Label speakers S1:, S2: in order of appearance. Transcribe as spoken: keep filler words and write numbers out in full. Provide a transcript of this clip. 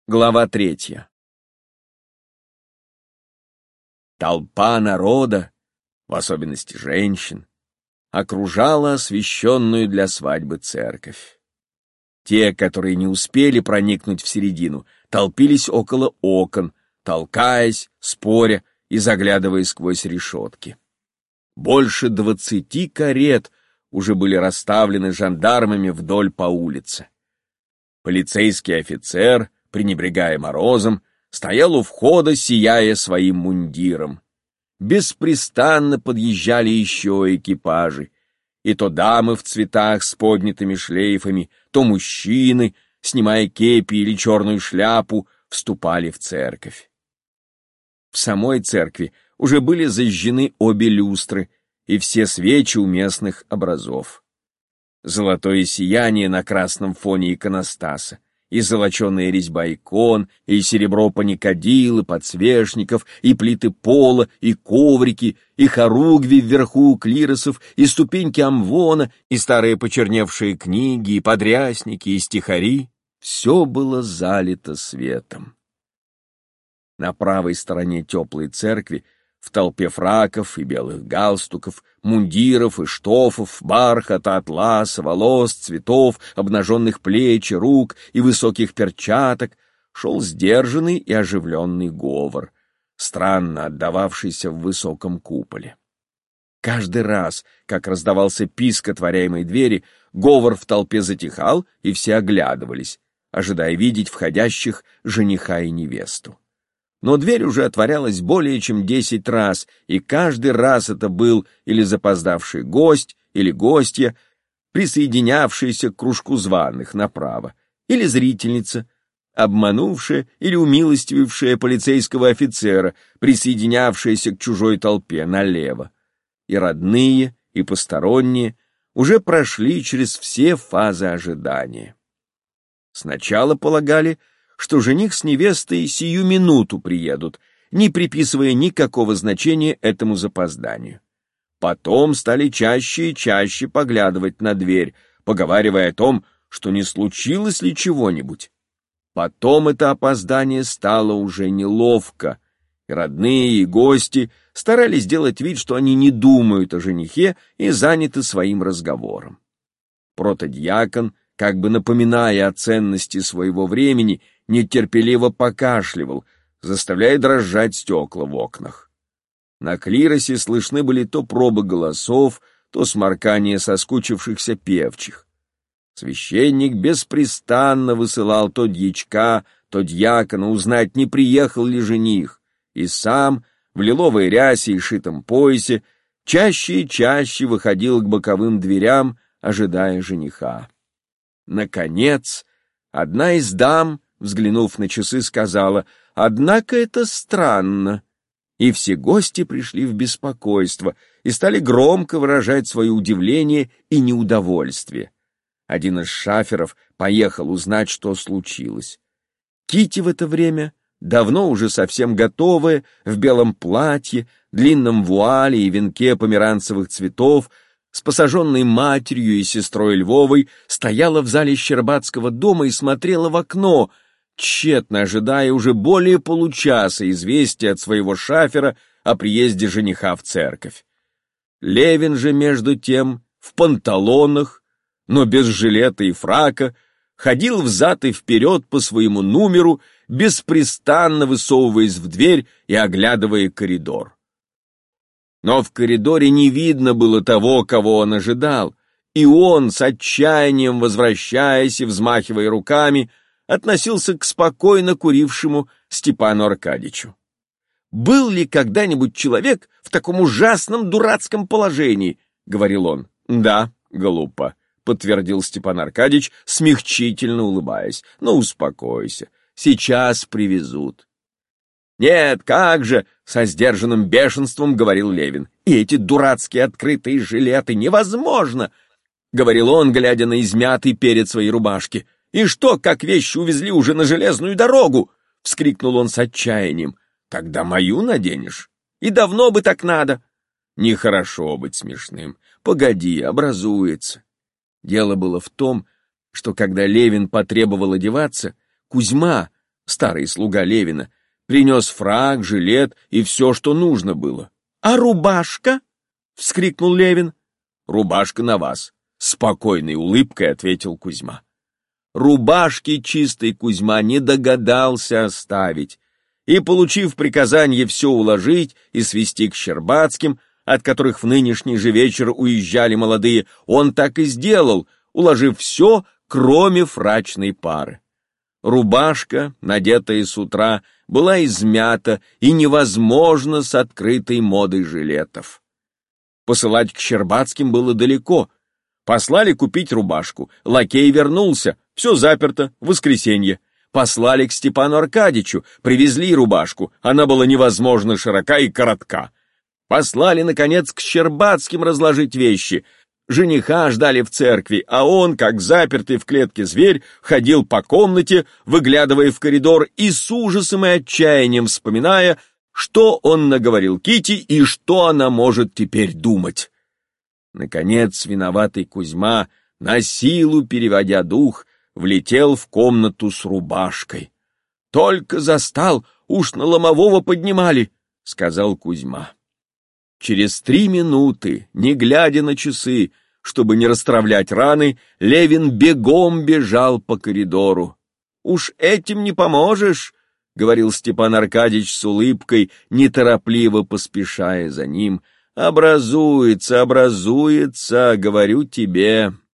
S1: Глава третья. Толпа народа, в особенности женщин, окружала освященную для свадьбы церковь. Те, которые не успели проникнуть в середину, толпились около окон, толкаясь, споря и заглядывая сквозь решетки. Больше двадцати карет уже были расставлены жандармами вдоль по улице. Полицейский офицер, пренебрегая морозом, стоял у входа, сияя своим мундиром. Беспрестанно подъезжали еще экипажи, и то дамы в цветах с поднятыми шлейфами, то мужчины, снимая кепи или черную шляпу, вступали в церковь. В самой церкви уже были зажжены обе люстры и все свечи у местных образов. Золотое сияние на красном фоне иконостаса, и золоченая резьба икон, и серебро паникадил, и подсвечников, и плиты пола, и коврики, и хоругви вверху у клиросов, и ступеньки амвона, и старые почерневшие книги, и подрясники, и стихари — все было залито светом. На правой стороне теплой церкви, в толпе фраков и белых галстуков, мундиров и штофов, бархата, атласа, волос, цветов, обнаженных плеч и рук и высоких перчаток, шел сдержанный и оживленный говор, странно отдававшийся в высоком куполе. Каждый раз, как раздавался писк отворяемой двери, говор в толпе затихал, и все оглядывались, ожидая видеть входящих жениха и невесту. Но дверь уже отворялась более чем десять раз, и каждый раз это был или запоздавший гость, или гостья, присоединявшаяся к кружку званых направо, или зрительница, обманувшая или умилостивившая полицейского офицера, присоединявшаяся к чужой толпе налево. И родные, и посторонние уже прошли через все фазы ожидания. Сначала полагали, что жених с невестой сию минуту приедут, не приписывая никакого значения этому запозданию. Потом стали чаще и чаще поглядывать на дверь, поговаривая о том, что не случилось ли чего-нибудь. Потом это опоздание стало уже неловко, и родные, и гости старались сделать вид, что они не думают о женихе и заняты своим разговором. Протодиакон, как бы напоминая о ценности своего времени, нетерпеливо покашливал, заставляя дрожать стекла в окнах. На клиросе слышны были то пробы голосов, то сморкание соскучившихся певчих. Священник беспрестанно высылал то дьячка, то дьякона узнать, не приехал ли жених, и сам, в лиловой рясе и шитом поясе, чаще и чаще выходил к боковым дверям, ожидая жениха. Наконец, одна из дам, взглянув на часы, сказала: «Однако это странно». И все гости пришли в беспокойство и стали громко выражать свое удивление и неудовольствие. Один из шаферов поехал узнать, что случилось. Кити в это время, давно уже совсем готовая, в белом платье, длинном вуале и венке померанцевых цветов, с посаженной матерью и сестрой Львовой, стояла в зале Щербатского дома и смотрела в окно, тщетно ожидая уже более получаса известия от своего шафера о приезде жениха в церковь. Левин же, между тем, в панталонах, но без жилета и фрака, ходил взад и вперед по своему номеру, беспрестанно высовываясь в дверь и оглядывая коридор. Но в коридоре не видно было того, кого он ожидал, и он, с отчаянием возвращаясь и взмахивая руками, относился к спокойно курившему Степану Аркадьичу. «Был ли когда-нибудь человек в таком ужасном дурацком положении?» — говорил он. «Да, глупо», — подтвердил Степан Аркадьич, смягчительно улыбаясь. «Ну, успокойся, сейчас привезут». «Нет, как же!» — со сдержанным бешенством говорил Левин. «И эти дурацкие открытые жилеты невозможно!» — говорил он, глядя на измятый перед своей рубашки. «И что, как вещи увезли уже на железную дорогу?» — вскрикнул он с отчаянием. «Тогда мою наденешь? И давно бы так надо!» «Нехорошо быть смешным. Погоди, образуется». Дело было в том, что когда Левин потребовал одеваться, Кузьма, старый слуга Левина, принес фрак, жилет и все, что нужно было.
S2: «А рубашка?» — вскрикнул Левин.
S1: «Рубашка на вас», — спокойной улыбкой ответил Кузьма. Рубашки чистой Кузьма не догадался оставить, и, получив приказание все уложить и свести к Щербацким, от которых в нынешний же вечер уезжали молодые, он так и сделал, уложив все, кроме фрачной пары. Рубашка, надетая с утра, была измята и невозможно с открытой модой жилетов. Посылать к Щербацким было далеко. Послали купить рубашку, лакей вернулся, все заперто, воскресенье. Послали к Степану Аркадьичу, привезли рубашку, она была невозможно широка и коротка. Послали, наконец, к Щербацким разложить вещи. Жениха ждали в церкви, а он, как запертый в клетке зверь, ходил по комнате, выглядывая в коридор и с ужасом и отчаянием вспоминая, что он наговорил Кити и что она может теперь думать. Наконец, виноватый Кузьма, на силу переводя дух, влетел в комнату с рубашкой. «Только застал, уж на ломового поднимали», — сказал Кузьма. Через три минуты, не глядя на часы, чтобы не расстравлять раны, Левин бегом бежал по коридору. «Уж этим не поможешь», — говорил Степан Аркадьич с улыбкой, неторопливо поспешая за ним. «Образуется, образуется, говорю тебе».